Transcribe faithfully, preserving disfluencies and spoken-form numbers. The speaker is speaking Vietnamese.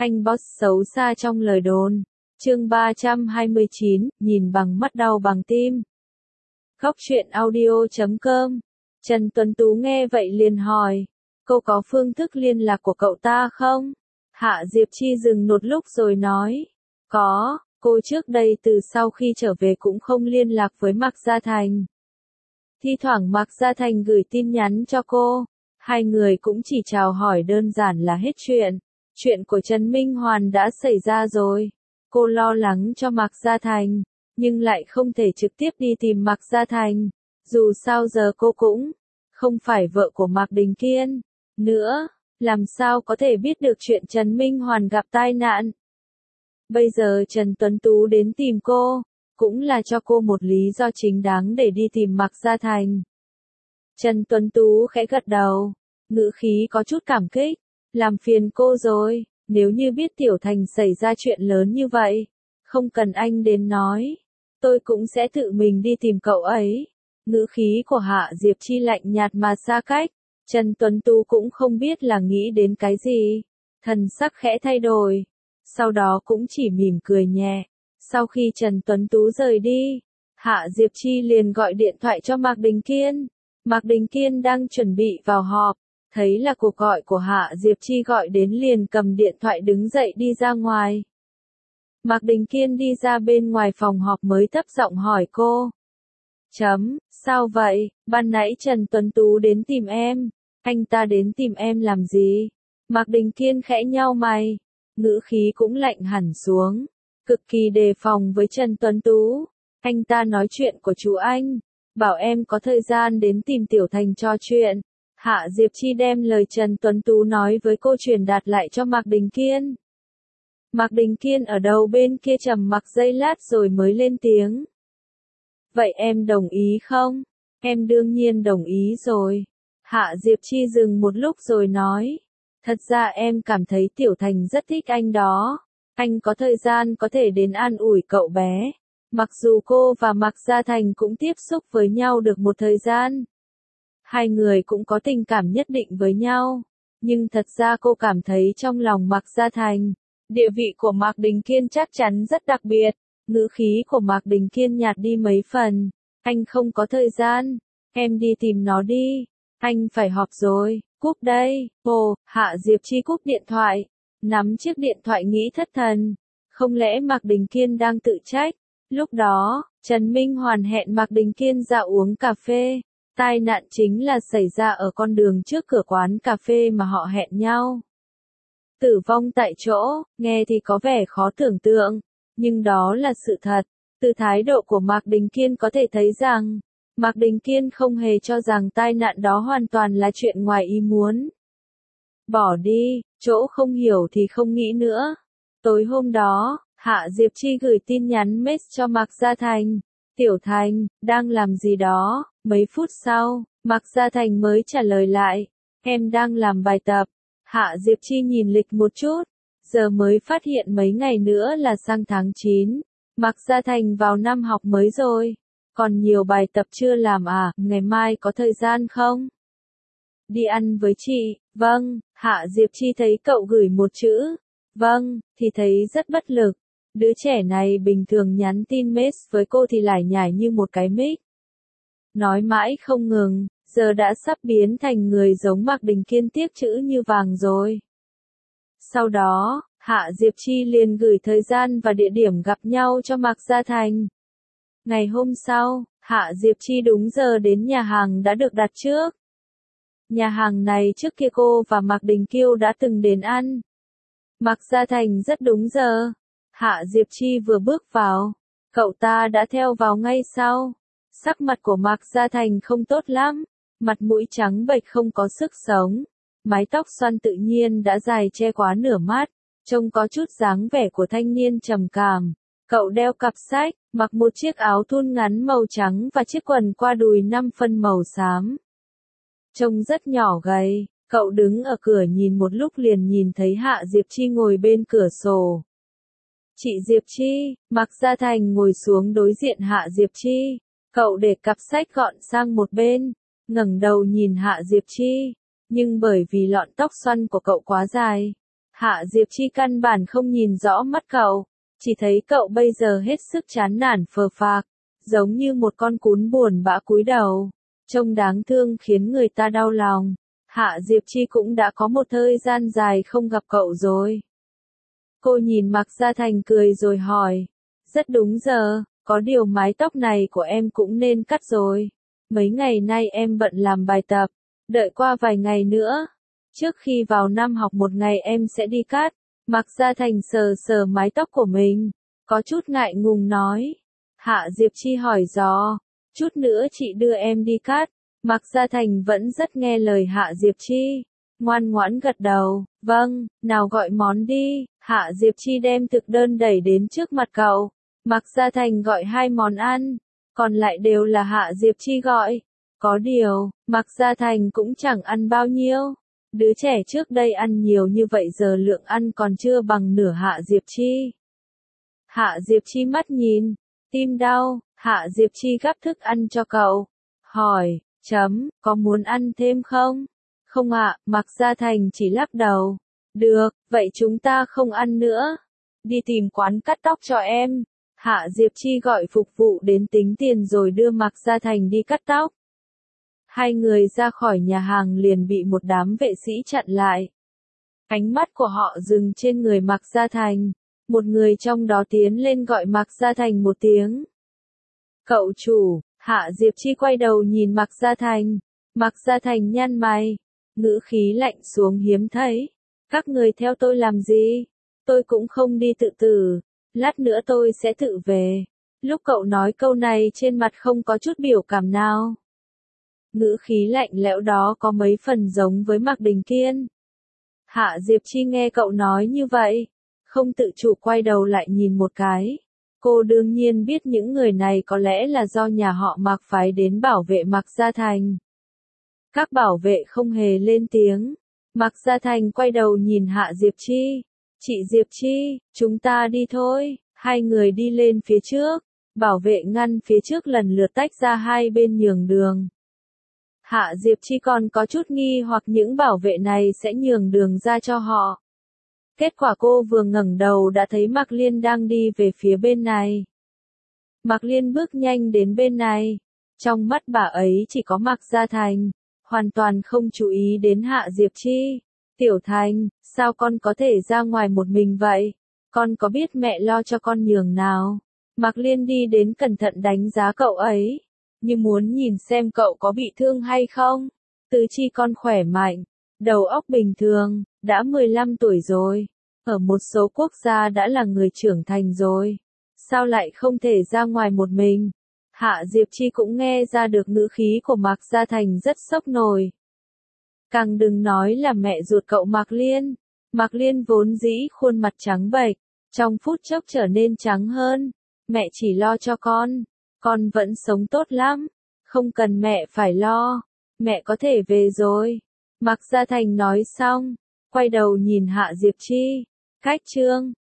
Anh boss xấu xa trong lời đồn. Chương ba trăm hai mươi chín, nhìn bằng mắt đau bằng tim. Góc truyện audio chấm com. Trần Tuấn Tú nghe vậy liền hỏi, cô có phương thức liên lạc của cậu ta không? Hạ Diệp Chi dừng một lúc rồi nói, có, cô trước đây từ sau khi trở về cũng không liên lạc với Mạc Gia Thành. Thi thoảng Mạc Gia Thành gửi tin nhắn cho cô, hai người cũng chỉ chào hỏi đơn giản là hết chuyện. Chuyện của Trần Minh Hoàn đã xảy ra rồi. Cô lo lắng cho Mạc Gia Thành, nhưng lại không thể trực tiếp đi tìm Mạc Gia Thành. Dù sao giờ cô cũng không phải vợ của Mạc Đình Kiên nữa, làm sao có thể biết được chuyện Trần Minh Hoàn gặp tai nạn. Bây giờ Trần Tuấn Tú đến tìm cô, cũng là cho cô một lý do chính đáng để đi tìm Mạc Gia Thành. Trần Tuấn Tú khẽ gật đầu, ngữ khí có chút cảm kích, làm phiền cô rồi, nếu như biết Tiểu Thành xảy ra chuyện lớn như vậy, không cần anh đến nói, tôi cũng sẽ tự mình đi tìm cậu ấy. Ngữ khí của Hạ Diệp Chi lạnh nhạt mà xa cách, Trần Tuấn Tú cũng không biết là nghĩ đến cái gì, thần sắc khẽ thay đổi, sau đó cũng chỉ mỉm cười nhẹ. Sau khi Trần Tuấn Tú rời đi, Hạ Diệp Chi liền gọi điện thoại cho Mạc Đình Kiên. Mạc Đình Kiên đang chuẩn bị vào họp, thấy là cuộc gọi của Hạ Diệp Chi gọi đến liền cầm điện thoại đứng dậy đi ra ngoài. Mạc Đình Kiên đi ra bên ngoài phòng họp mới thấp giọng hỏi cô. Chấm, sao vậy, ban nãy Trần Tuấn Tú đến tìm em, anh ta đến tìm em làm gì? Mạc Đình Kiên khẽ nhau mày, ngữ khí cũng lạnh hẳn xuống, cực kỳ đề phòng với Trần Tuấn Tú. Anh ta nói chuyện của chú anh, bảo em có thời gian đến tìm Tiểu Thành trò chuyện. Hạ Diệp Chi đem lời Trần Tuấn Tú nói với cô truyền đạt lại cho Mạc Đình Kiên. Mạc Đình Kiên ở đầu bên kia trầm mặc giây lát rồi mới lên tiếng. Vậy em đồng ý không? Em đương nhiên đồng ý rồi. Hạ Diệp Chi dừng một lúc rồi nói. Thật ra em cảm thấy Tiểu Thành rất thích anh đó. Anh có thời gian có thể đến an ủi cậu bé. Mặc dù cô và Mạc Gia Thành cũng tiếp xúc với nhau được một thời gian. Hai người cũng có tình cảm nhất định với nhau. Nhưng thật ra cô cảm thấy trong lòng Mạc Gia Thành, địa vị của Mạc Đình Kiên chắc chắn rất đặc biệt. Ngữ khí của Mạc Đình Kiên nhạt đi mấy phần. Anh không có thời gian. Em đi tìm nó đi. Anh phải họp rồi. Cúp đây. Ồ, Hạ Diệp Chi cúp điện thoại. Nắm chiếc điện thoại nghĩ thất thần. Không lẽ Mạc Đình Kiên đang tự trách? Lúc đó, Trần Minh Hoàn hẹn Mạc Đình Kiên ra uống cà phê. Tai nạn chính là xảy ra ở con đường trước cửa quán cà phê mà họ hẹn nhau. Tử vong tại chỗ, nghe thì có vẻ khó tưởng tượng, nhưng đó là sự thật. Từ thái độ của Mạc Đình Kiên có thể thấy rằng, Mạc Đình Kiên không hề cho rằng tai nạn đó hoàn toàn là chuyện ngoài ý muốn. Bỏ đi, chỗ không hiểu thì không nghĩ nữa. Tối hôm đó, Hạ Diệp Chi gửi tin nhắn message cho Mạc Gia Thành. Tiểu Thành, đang làm gì đó? Mấy phút sau, Mạc Gia Thành mới trả lời lại. Em đang làm bài tập. Hạ Diệp Chi nhìn lịch một chút. Giờ mới phát hiện mấy ngày nữa là sang tháng chín. Mạc Gia Thành vào năm học mới rồi. Còn nhiều bài tập chưa làm à? Ngày mai có thời gian không? Đi ăn với chị. Vâng. Hạ Diệp Chi thấy cậu gửi một chữ. Vâng, thì thấy rất bất lực. Đứa trẻ này bình thường nhắn tin mess với cô thì lải nhải như một cái mic. Nói mãi không ngừng, giờ đã sắp biến thành người giống Mạc Đình Kiên tiếc chữ như vàng rồi. Sau đó, Hạ Diệp Chi liền gửi thời gian và địa điểm gặp nhau cho Mạc Gia Thành. Ngày hôm sau, Hạ Diệp Chi đúng giờ đến nhà hàng đã được đặt trước. Nhà hàng này trước kia cô và Mạc Đình Kiêu đã từng đến ăn. Mạc Gia Thành rất đúng giờ. Hạ Diệp Chi vừa bước vào, cậu ta đã theo vào ngay sau. Sắc mặt của Mạc Gia Thành không tốt lắm, mặt mũi trắng bệch không có sức sống. Mái tóc xoăn tự nhiên đã dài che quá nửa mắt, trông có chút dáng vẻ của thanh niên trầm cảm. Cậu đeo cặp sách, mặc một chiếc áo thun ngắn màu trắng và chiếc quần qua đùi năm phân màu xám. Trông rất nhỏ gầy, cậu đứng ở cửa nhìn một lúc liền nhìn thấy Hạ Diệp Chi ngồi bên cửa sổ. Chị Diệp Chi, Mạc Gia Thành ngồi xuống đối diện Hạ Diệp Chi. Cậu để cặp sách gọn sang một bên, ngẩng đầu nhìn Hạ Diệp Chi. Nhưng bởi vì lọn tóc xoăn của cậu quá dài, Hạ Diệp Chi căn bản không nhìn rõ mắt cậu, chỉ thấy cậu bây giờ hết sức chán nản phờ phạc, giống như một con cún buồn bã cúi đầu, trông đáng thương khiến người ta đau lòng. Hạ Diệp Chi cũng đã có một thời gian dài không gặp cậu rồi. Cô nhìn Mạc Gia Thành cười rồi hỏi, rất đúng giờ, có điều mái tóc này của em cũng nên cắt rồi. Mấy ngày nay em bận làm bài tập, đợi qua vài ngày nữa. Trước khi vào năm học một ngày em sẽ đi cắt. Mạc Gia Thành sờ sờ mái tóc của mình, có chút ngại ngùng nói. Hạ Diệp Chi hỏi dò, chút nữa chị đưa em đi cắt. Mạc Gia Thành vẫn rất nghe lời Hạ Diệp Chi, ngoan ngoãn gật đầu, vâng, nào gọi món đi. Hạ Diệp Chi đem thực đơn đẩy đến trước mặt cậu. Mạc Gia Thành gọi hai món ăn, còn lại đều là Hạ Diệp Chi gọi. Có điều, Mạc Gia Thành cũng chẳng ăn bao nhiêu. Đứa trẻ trước đây ăn nhiều như vậy giờ lượng ăn còn chưa bằng nửa Hạ Diệp Chi. Hạ Diệp Chi mắt nhìn, tim đau. Hạ Diệp Chi gắp thức ăn cho cậu, hỏi, chấm, có muốn ăn thêm không? Không ạ, Mạc Gia Thành chỉ lắc đầu. Được, vậy chúng ta không ăn nữa. Đi tìm quán cắt tóc cho em. Hạ Diệp Chi gọi phục vụ đến tính tiền rồi đưa Mạc Gia Thành đi cắt tóc. Hai người ra khỏi nhà hàng liền bị một đám vệ sĩ chặn lại. Ánh mắt của họ dừng trên người Mạc Gia Thành. Một người trong đó tiến lên gọi Mạc Gia Thành một tiếng. Cậu chủ. Hạ Diệp Chi quay đầu nhìn Mạc Gia Thành. Mạc Gia Thành nhăn mày, ngữ khí lạnh xuống hiếm thấy. Các người theo tôi làm gì? Tôi cũng không đi tự tử. Lát nữa tôi sẽ tự về. Lúc cậu nói câu này trên mặt không có chút biểu cảm nào. Ngữ khí lạnh lẽo đó có mấy phần giống với Mạc Đình Kiên. Hạ Diệp Chi nghe cậu nói như vậy, không tự chủ quay đầu lại nhìn một cái. Cô đương nhiên biết những người này có lẽ là do nhà họ Mạc phái đến bảo vệ Mạc Gia Thành. Các bảo vệ không hề lên tiếng. Mạc Gia Thành quay đầu nhìn Hạ Diệp Chi. Chị Diệp Chi, chúng ta đi thôi. Hai người đi lên phía trước. Bảo vệ ngăn phía trước lần lượt tách ra hai bên nhường đường. Hạ Diệp Chi còn có chút nghi hoặc những bảo vệ này sẽ nhường đường ra cho họ. Kết quả cô vừa ngẩng đầu đã thấy Mạc Liên đang đi về phía bên này. Mạc Liên bước nhanh đến bên này. Trong mắt bà ấy chỉ có Mạc Gia Thành, hoàn toàn không chú ý đến Hạ Diệp Chi. Tiểu Thành, sao con có thể ra ngoài một mình vậy? Con có biết mẹ lo cho con nhường nào? Mạc Liên đi đến cẩn thận đánh giá cậu ấy, như muốn nhìn xem cậu có bị thương hay không. Tứ chi con khỏe mạnh, đầu óc bình thường, đã mười lăm tuổi rồi. Ở một số quốc gia đã là người trưởng thành rồi. Sao lại không thể ra ngoài một mình? Hạ Diệp Chi cũng nghe ra được ngữ khí của Mạc Gia Thành rất sốc nổi. Càng đừng nói là mẹ ruột cậu Mạc Liên. Mạc Liên vốn dĩ khuôn mặt trắng bệch, trong phút chốc trở nên trắng hơn. Mẹ chỉ lo cho con, con vẫn sống tốt lắm, không cần mẹ phải lo, mẹ có thể về rồi. Mạc Gia Thành nói xong, quay đầu nhìn Hạ Diệp Chi. Cách chương